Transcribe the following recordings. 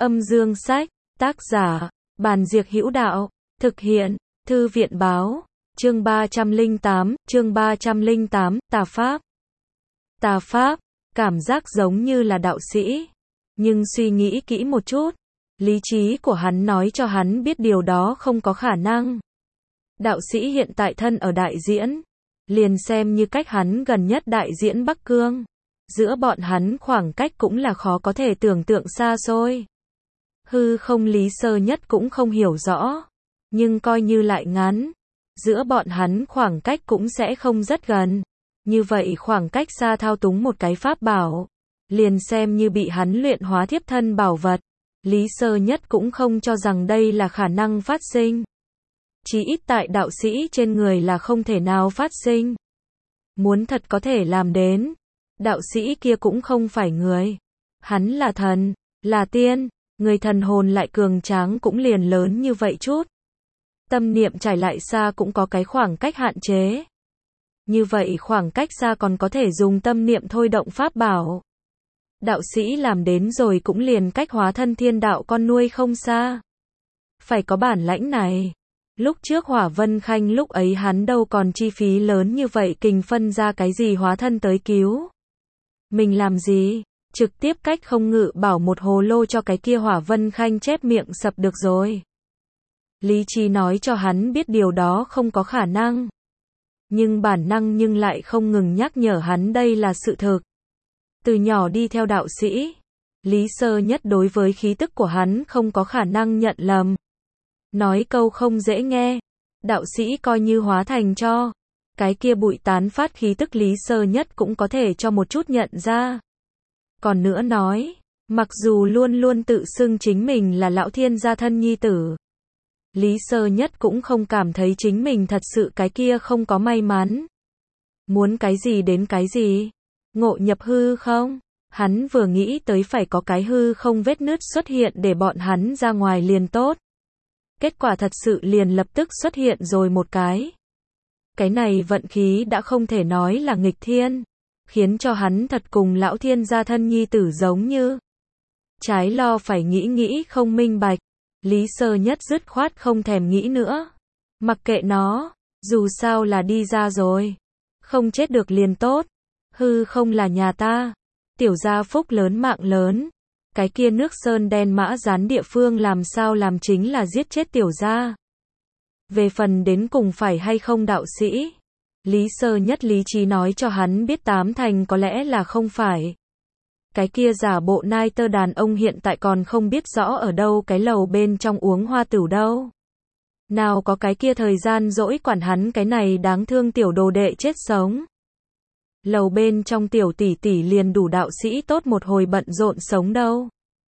Âm dương sách, tác giả, Bàn Diệc Hữu Đạo, thực hiện, Thư viện Báo, chương 308, Tà Pháp. Tà Pháp, cảm giác giống như là đạo sĩ. Nhưng suy nghĩ kỹ một chút, lý trí của hắn nói cho hắn biết điều đó không có khả năng. Đạo sĩ hiện tại thân ở Đại Diễn, liền xem như cách hắn gần nhất Đại Diễn Bắc Cương. Giữa bọn hắn khoảng cách cũng là khó có thể tưởng tượng xa xôi. Hư không Lý Sơ Nhất cũng không hiểu rõ, nhưng coi như lại ngắn, giữa bọn hắn khoảng cách cũng sẽ không rất gần. Như vậy khoảng cách xa thao túng một cái pháp bảo, liền xem như bị hắn luyện hóa thiếp thân bảo vật, Lý Sơ Nhất cũng không cho rằng đây là khả năng phát sinh. Chí ít tại đạo sĩ trên người là không thể nào phát sinh. Muốn thật có thể làm đến, đạo sĩ kia cũng không phải người. Hắn là thần, là tiên, người thần hồn lại cường tráng cũng liền lớn như vậy chút. Tâm niệm trải lại xa cũng có cái khoảng cách hạn chế. Như vậy khoảng cách xa còn có thể dùng tâm niệm thôi động pháp bảo. Đạo sĩ làm đến rồi cũng liền cách hóa thân thiên đạo con nuôi không xa. Phải có bản lãnh này. Lúc trước Hỏa Vân Khanh lúc ấy hắn đâu còn chi phí lớn như vậy kình phân ra cái gì hóa thân tới cứu. Mình làm gì? Trực tiếp cách không ngự bảo một hồ lô cho cái kia Hỏa Vân Khanh chép miệng sập được rồi. Lý trí nói cho hắn biết điều đó không có khả năng. Nhưng bản năng nhưng lại không ngừng nhắc nhở hắn đây là sự thực. Từ nhỏ đi theo đạo sĩ, Lý Sơ Nhất đối với khí tức của hắn không có khả năng nhận lầm. Nói câu không dễ nghe, đạo sĩ coi như hóa thành cho. Cái kia bụi tán phát khí tức Lý Sơ Nhất cũng có thể cho một chút nhận ra. Còn nữa nói, mặc dù luôn luôn tự xưng chính mình là lão thiên gia thân nhi tử, Lý Sơ Nhất cũng không cảm thấy chính mình thật sự cái kia không có may mắn. Muốn cái gì đến cái gì? Ngộ nhập hư không? Hắn vừa nghĩ tới phải có cái hư không vết nứt xuất hiện để bọn hắn ra ngoài liền tốt. Kết quả thật sự liền lập tức xuất hiện rồi một cái. Cái này vận khí đã không thể nói là nghịch thiên, khiến cho hắn thật cùng lão thiên gia thân nhi tử giống như. Trái lo phải nghĩ không minh bạch. Lý Sơ Nhất dứt khoát không thèm nghĩ nữa. Mặc kệ nó, dù sao là đi ra rồi. Không chết được liền tốt. Hư không là nhà ta. Tiểu gia phúc lớn mạng lớn. Cái kia nước sơn đen mã gián địa phương làm sao làm chính là giết chết tiểu gia. Về phần đến cùng phải hay không đạo sĩ, Lý Sơ Nhất lý trí nói cho hắn biết 8 thành có lẽ là không phải. Cái kia giả bộ nai tơ đàn ông hiện tại còn không biết rõ ở đâu cái lầu bên trong uống hoa tửu đâu. Nào có cái kia thời gian dỗi quản hắn cái này đáng thương tiểu đồ đệ chết sống. Lầu bên trong tiểu tỷ tỷ liền đủ đạo sĩ tốt một hồi bận rộn sống đâu.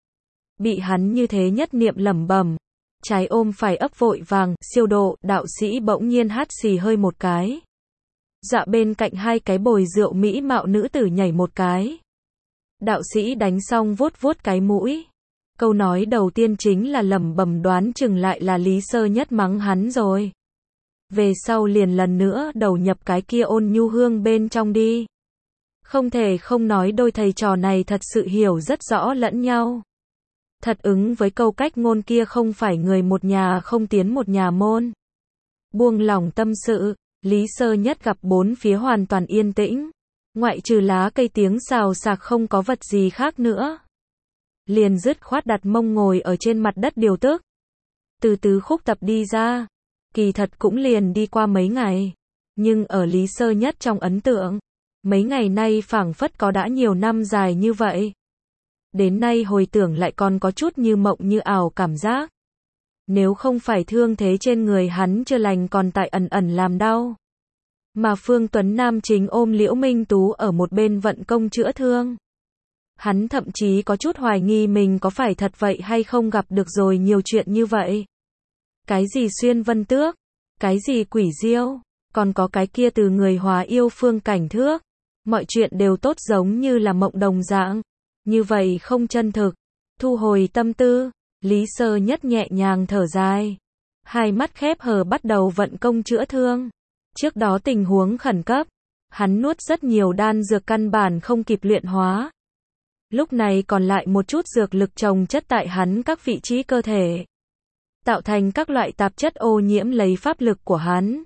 Bị hắn như thế nhất niệm lẩm bẩm, trái ôm phải ấp vội vàng, siêu độ, đạo sĩ bỗng nhiên hát xì hơi một cái. Dạ bên cạnh hai cái bồi rượu mỹ mạo nữ tử nhảy một cái. Đạo sĩ đánh xong vuốt vuốt cái mũi. Câu nói đầu tiên chính là lẩm bẩm đoán chừng lại là Lý Sơ Nhất mắng hắn rồi. Về sau liền lần nữa đầu nhập cái kia ôn nhu hương bên trong đi. Không thể không nói đôi thầy trò này thật sự hiểu rất rõ lẫn nhau. Thật ứng với câu cách ngôn kia không phải người một nhà không tiến một nhà môn. Buông lỏng tâm sự, Lý Sơ Nhất gặp bốn phía hoàn toàn yên tĩnh. Ngoại trừ lá cây tiếng xào xạc không có vật gì khác nữa. Liền dứt khoát đặt mông ngồi ở trên mặt đất điều tức. Từ từ khúc tập đi ra. Kỳ thật cũng liền đi qua mấy ngày. Nhưng ở Lý Sơ Nhất trong ấn tượng, mấy ngày nay phảng phất có đã nhiều năm dài như vậy. Đến nay hồi tưởng lại còn có chút như mộng như ảo cảm giác. Nếu không phải thương thế trên người hắn chưa lành còn tại ẩn ẩn làm đau. Mà Phương Tuấn Nam chính ôm Liễu Minh Tú ở một bên vận công chữa thương. Hắn thậm chí có chút hoài nghi mình có phải thật vậy hay không gặp được rồi nhiều chuyện như vậy. Cái gì xuyên vân tước, cái gì quỷ diêu, còn có cái kia từ người hóa yêu phương cảnh thước. Mọi chuyện đều tốt giống như là mộng đồng dạng. Như vậy không chân thực. Thu hồi tâm tư, Lý Sơ Nhất nhẹ nhàng thở dài. Hai mắt khép hờ bắt đầu vận công chữa thương. Trước đó tình huống khẩn cấp, hắn nuốt rất nhiều đan dược căn bản không kịp luyện hóa. Lúc này còn lại một chút dược lực chồng chất tại hắn các vị trí cơ thể, tạo thành các loại tạp chất ô nhiễm lấy pháp lực của hắn,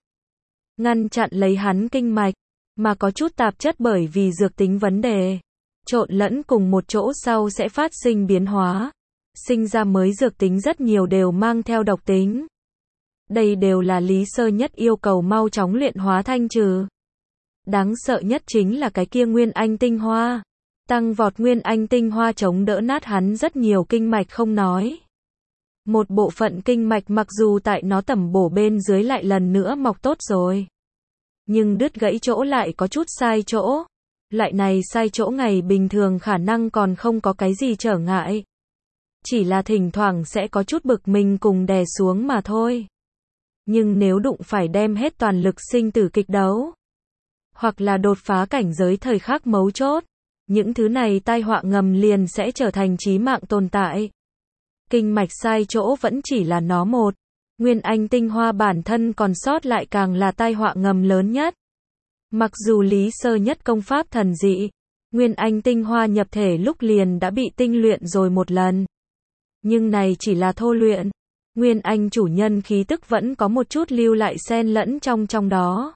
ngăn chặn lấy hắn kinh mạch, mà có chút tạp chất bởi vì dược tính vấn đề, trộn lẫn cùng một chỗ sau sẽ phát sinh biến hóa, sinh ra mới dược tính rất nhiều đều mang theo độc tính. Đây đều là Lý Sơ Nhất yêu cầu mau chóng luyện hóa thanh trừ. Đáng sợ nhất chính là cái kia Nguyên Anh tinh hoa. Tăng vọt Nguyên Anh tinh hoa chống đỡ nát hắn rất nhiều kinh mạch không nói. Một bộ phận kinh mạch mặc dù tại nó tẩm bổ bên dưới lại lần nữa mọc tốt rồi, nhưng đứt gãy chỗ lại có chút sai chỗ. Loại này sai chỗ ngày bình thường khả năng còn không có cái gì trở ngại. Chỉ là thỉnh thoảng sẽ có chút bực mình cùng đè xuống mà thôi. Nhưng nếu đụng phải đem hết toàn lực sinh tử kịch đấu, hoặc là đột phá cảnh giới thời khắc mấu chốt, những thứ này tai họa ngầm liền sẽ trở thành chí mạng tồn tại. Kinh mạch sai chỗ vẫn chỉ là nó một. Nguyên Anh tinh hoa bản thân còn sót lại càng là tai họa ngầm lớn nhất. Mặc dù Lý Sơ Nhất công pháp thần dị, Nguyên Anh tinh hoa nhập thể lúc liền đã bị tinh luyện rồi một lần. Nhưng này chỉ là thô luyện. Nguyên Anh chủ nhân khí tức vẫn có một chút lưu lại xen lẫn trong đó.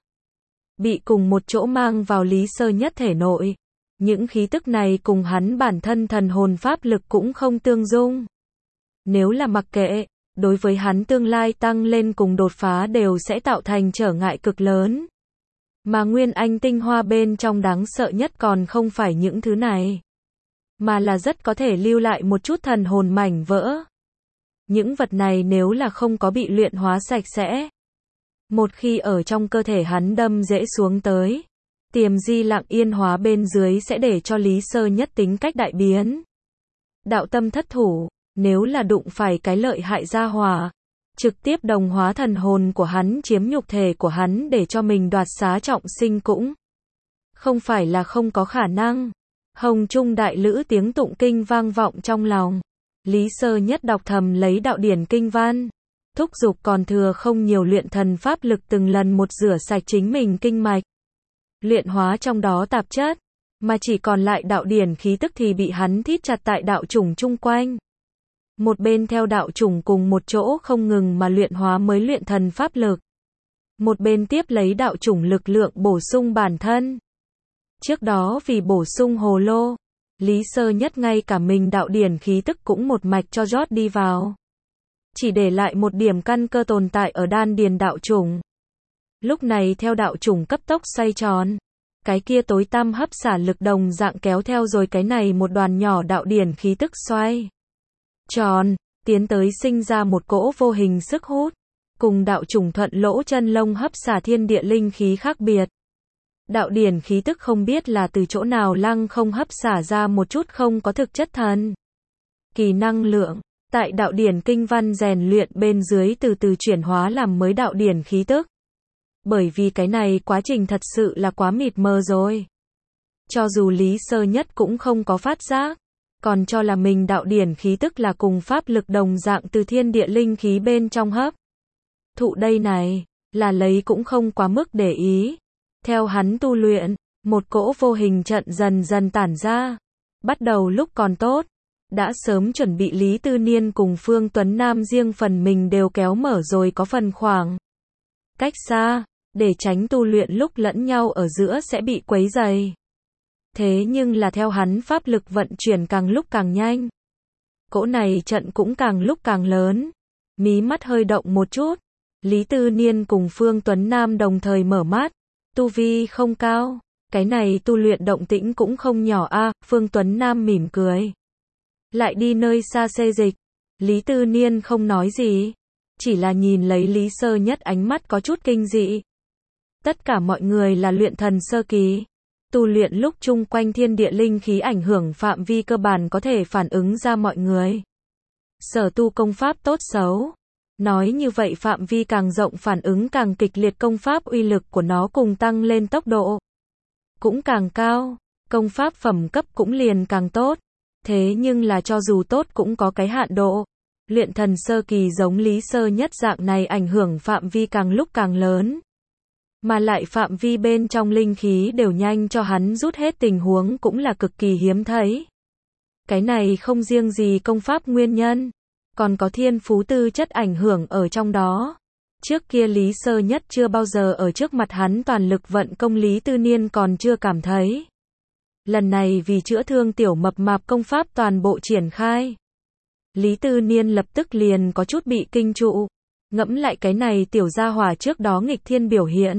Bị cùng một chỗ mang vào Lý Sơ Nhất thể nội. Những khí tức này cùng hắn bản thân thần hồn pháp lực cũng không tương dung. Nếu là mặc kệ, đối với hắn tương lai tăng lên cùng đột phá đều sẽ tạo thành trở ngại cực lớn. Mà Nguyên Anh tinh hoa bên trong đáng sợ nhất còn không phải những thứ này, mà là rất có thể lưu lại một chút thần hồn mảnh vỡ. Những vật này nếu là không có bị luyện hóa sạch sẽ, một khi ở trong cơ thể hắn đâm rễ xuống tới, tiềm di lặng yên hóa bên dưới sẽ để cho Lý Sơ Nhất tính cách đại biến. Đạo tâm thất thủ, nếu là đụng phải cái lợi hại gia hỏa, trực tiếp đồng hóa thần hồn của hắn chiếm nhục thể của hắn để cho mình đoạt xá trọng sinh cũng không phải là không có khả năng. Hồng Trung đại lữ tiếng tụng kinh vang vọng trong lòng. Lý Sơ Nhất đọc thầm lấy đạo điển kinh văn, thúc giục còn thừa không nhiều luyện thần pháp lực từng lần một rửa sạch chính mình kinh mạch, luyện hóa trong đó tạp chất, mà chỉ còn lại đạo điển khí tức thì bị hắn thít chặt tại đạo chủng chung quanh. Một bên theo đạo chủng cùng một chỗ không ngừng mà luyện hóa mới luyện thần pháp lực, một bên tiếp lấy đạo chủng lực lượng bổ sung bản thân. Trước đó vì bổ sung hồ lô, Lý Sơ Nhất ngay cả mình đạo điển khí tức cũng một mạch cho rót đi vào, chỉ để lại một điểm căn cơ tồn tại ở đan điền đạo chủng. Lúc này theo đạo chủng cấp tốc xoay tròn, cái kia tối tăm hấp xả lực đồng dạng kéo theo rồi cái này một đoàn nhỏ đạo điển khí tức xoay tròn, tiến tới sinh ra một cỗ vô hình sức hút, cùng đạo chủng thuận lỗ chân lông hấp xả thiên địa linh khí khác biệt. Đạo điển khí tức không biết là từ chỗ nào lăng không hấp xả ra một chút không có thực chất thần kỳ năng lượng, tại đạo điển kinh văn rèn luyện bên dưới từ từ chuyển hóa làm mới đạo điển khí tức. Bởi vì cái này quá trình thật sự là quá mịt mờ rồi. Cho dù Lý Sơ Nhất cũng không có phát giác, còn cho là mình đạo điển khí tức là cùng pháp lực đồng dạng từ thiên địa linh khí bên trong hấp thụ đây này, là lấy cũng không quá mức để ý. Theo hắn tu luyện, một cỗ vô hình trận dần dần tản ra. Bắt đầu lúc còn tốt, đã sớm chuẩn bị Lý Tư Niên cùng Phương Tuấn Nam riêng phần mình đều kéo mở rồi có phần khoảng cách xa, để tránh tu luyện lúc lẫn nhau ở giữa sẽ bị quấy rầy. Thế nhưng là theo hắn pháp lực vận chuyển càng lúc càng nhanh, cỗ này trận cũng càng lúc càng lớn. Mí mắt hơi động một chút, Lý Tư Niên cùng Phương Tuấn Nam đồng thời mở mắt. Tu vi không cao, cái này tu luyện động tĩnh cũng không nhỏ a. Phương Tuấn Nam mỉm cười, lại đi nơi xa xê dịch. Lý Tư Niên không nói gì, chỉ là nhìn lấy Lý Sơ Nhất ánh mắt có chút kinh dị. Tất cả mọi người là luyện thần sơ kỳ, tu luyện lúc chung quanh thiên địa linh khí ảnh hưởng phạm vi cơ bản có thể phản ứng ra mọi người sở tu công pháp tốt xấu. Nói như vậy phạm vi càng rộng phản ứng càng kịch liệt, công pháp uy lực của nó cùng tăng lên tốc độ cũng càng cao, công pháp phẩm cấp cũng liền càng tốt. Thế nhưng là cho dù tốt cũng có cái hạn độ. Luyện thần sơ kỳ giống Lý Sơ Nhất dạng này ảnh hưởng phạm vi càng lúc càng lớn, mà lại phạm vi bên trong linh khí đều nhanh cho hắn rút hết tình huống cũng là cực kỳ hiếm thấy. Cái này không riêng gì công pháp nguyên nhân, còn có thiên phú tư chất ảnh hưởng ở trong đó. Trước kia Lý Sơ Nhất chưa bao giờ ở trước mặt hắn toàn lực vận công, Lý Tư Niên còn chưa cảm thấy. Lần này vì chữa thương tiểu mập mạp, công pháp toàn bộ triển khai. Lý Tư Niên lập tức liền có chút bị kinh trụ. Ngẫm lại cái này tiểu gia hỏa trước đó nghịch thiên biểu hiện.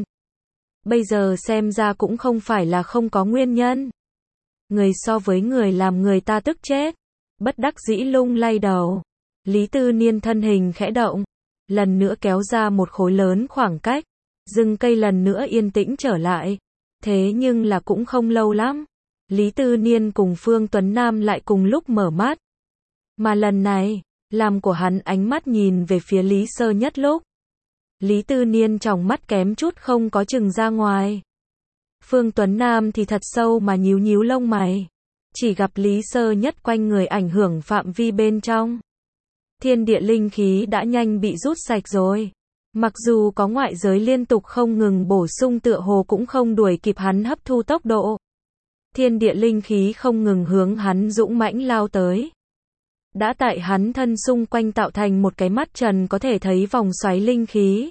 Bây giờ xem ra cũng không phải là không có nguyên nhân. Người so với người làm người ta tức chết. Bất đắc dĩ lung lay đầu. Lý Tư Niên thân hình khẽ động. Lần nữa kéo ra một khối lớn khoảng cách. Rừng cây lần nữa yên tĩnh trở lại. Thế nhưng là cũng không lâu lắm. Lý Tư Niên cùng Phương Tuấn Nam lại cùng lúc mở mắt. Mà lần này, làm của hắn ánh mắt nhìn về phía Lý Sơ Nhất lúc. Lý Tư Niên tròng mắt kém chút không có chừng ra ngoài. Phương Tuấn Nam thì thật sâu mà nhíu nhíu lông mày. Chỉ gặp Lý Sơ Nhất quanh người ảnh hưởng phạm vi bên trong. Thiên địa linh khí đã nhanh bị rút sạch rồi. Mặc dù có ngoại giới liên tục không ngừng bổ sung, tựa hồ cũng không đuổi kịp hắn hấp thu tốc độ. Thiên địa linh khí không ngừng hướng hắn dũng mãnh lao tới. Đã tại hắn thân xung quanh tạo thành một cái mắt trần có thể thấy vòng xoáy linh khí.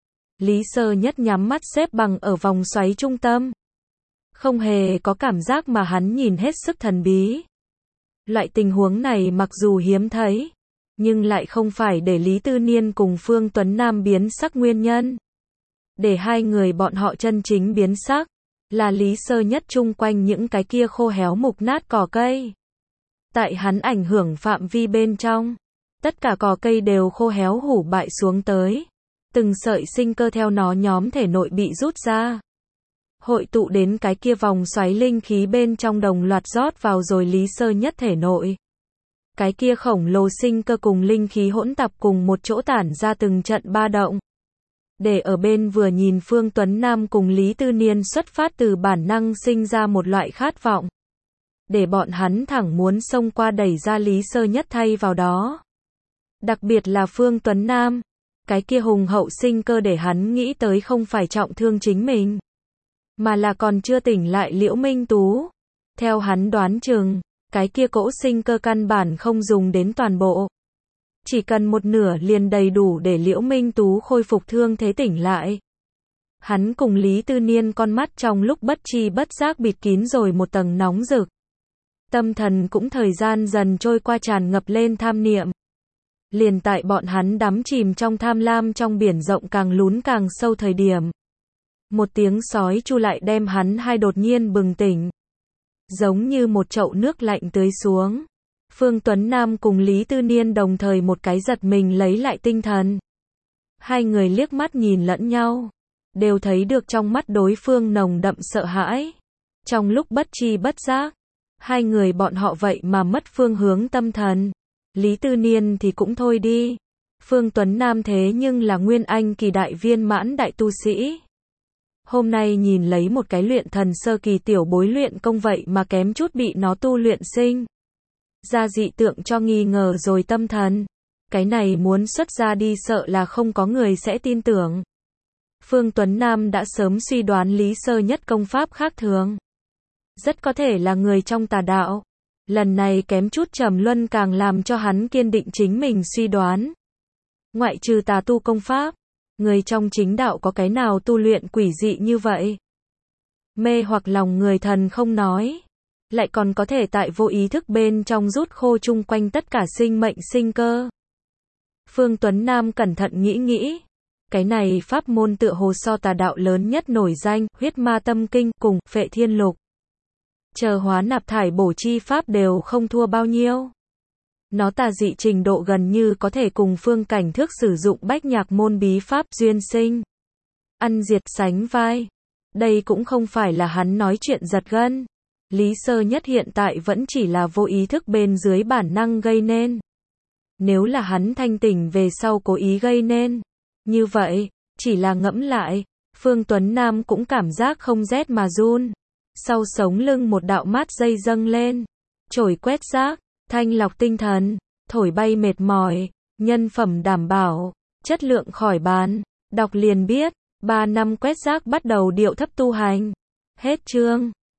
Lý Sơ Nhất nhắm mắt xếp bằng ở vòng xoáy trung tâm. Không hề có cảm giác mà hắn nhìn hết sức thần bí. Loại tình huống này mặc dù hiếm thấy, nhưng lại không phải để Lý Tư Niên cùng Phương Tuấn Nam biến sắc nguyên nhân. Để hai người bọn họ chân chính biến sắc, là Lý Sơ Nhất chung quanh những cái kia khô héo mục nát cỏ cây. Tại hắn ảnh hưởng phạm vi bên trong, tất cả cỏ cây đều khô héo hủ bại xuống tới. Từng sợi sinh cơ theo nó nhóm thể nội bị rút ra. Hội tụ đến cái kia vòng xoáy linh khí bên trong đồng loạt rót vào rồi Lý Sơ Nhất thể nội. Cái kia khổng lồ sinh cơ cùng linh khí hỗn tạp cùng một chỗ tản ra từng trận ba động. Để ở bên vừa nhìn Phương Tuấn Nam cùng Lý Tư Niên xuất phát từ bản năng sinh ra một loại khát vọng. Để bọn hắn thẳng muốn xông qua đẩy ra Lý Sơ Nhất thay vào đó. Đặc biệt là Phương Tuấn Nam. Cái kia hùng hậu sinh cơ để hắn nghĩ tới không phải trọng thương chính mình, mà là còn chưa tỉnh lại Liễu Minh Tú. Theo hắn đoán chừng, cái kia cỗ sinh cơ căn bản không dùng đến toàn bộ. Chỉ cần một nửa liền đầy đủ để Liễu Minh Tú khôi phục thương thế tỉnh lại. Hắn cùng Lý Tư Niên con mắt trong lúc bất tri bất giác bịt kín rồi một tầng nóng rực. Tâm thần cũng thời gian dần trôi qua tràn ngập lên tham niệm. Liền tại bọn hắn đắm chìm trong tham lam trong biển rộng càng lún càng sâu thời điểm. Một tiếng sói chu lại đem hắn hai đột nhiên bừng tỉnh. Giống như một chậu nước lạnh tưới xuống. Phương Tuấn Nam cùng Lý Tư Niên đồng thời một cái giật mình lấy lại tinh thần. Hai người liếc mắt nhìn lẫn nhau. Đều thấy được trong mắt đối phương nồng đậm sợ hãi. Trong lúc bất tri bất giác, hai người bọn họ vậy mà mất phương hướng tâm thần. Lý Tư Niên thì cũng thôi đi. Phương Tuấn Nam thế nhưng là Nguyên Anh kỳ đại viên mãn đại tu sĩ. Hôm nay nhìn lấy một cái luyện thần sơ kỳ tiểu bối luyện công vậy mà kém chút bị nó tu luyện sinh ra dị tượng cho nghi ngờ rồi tâm thần. Cái này muốn xuất ra đi sợ là không có người sẽ tin tưởng. Phương Tuấn Nam đã sớm suy đoán Lý Sơ Nhất công pháp khác thường. Rất có thể là người trong tà đạo. Lần này kém chút trầm luân càng làm cho hắn kiên định chính mình suy đoán. Ngoại trừ tà tu công pháp, người trong chính đạo có cái nào tu luyện quỷ dị như vậy? Mê hoặc lòng người thần không nói, lại còn có thể tại vô ý thức bên trong rút khô chung quanh tất cả sinh mệnh sinh cơ. Phương Tuấn Nam cẩn thận nghĩ. Cái này pháp môn tựa hồ so tà đạo lớn nhất nổi danh, huyết ma tâm kinh cùng phệ thiên lục. Chờ hóa nạp thải bổ chi pháp đều không thua bao nhiêu. Nó tà dị trình độ gần như có thể cùng Phương Cảnh Thước sử dụng bách nhạc môn bí pháp duyên sinh. Ăn diệt sánh vai. Đây cũng không phải là hắn nói chuyện giật gân. Lý Sơ Nhất hiện tại vẫn chỉ là vô ý thức bên dưới bản năng gây nên. Nếu là hắn thanh tỉnh về sau cố ý gây nên. Như vậy, chỉ là ngẫm lại, Phương Tuấn Nam cũng cảm giác không rét mà run. Sau sống lưng một đạo mát dây dâng lên. Chổi quét rác, thanh lọc tinh thần, thổi bay mệt mỏi, nhân phẩm đảm bảo, chất lượng khỏi bàn. Đọc liền biết, 3 năm quét rác bắt đầu điệu thấp tu hành. Hết chương.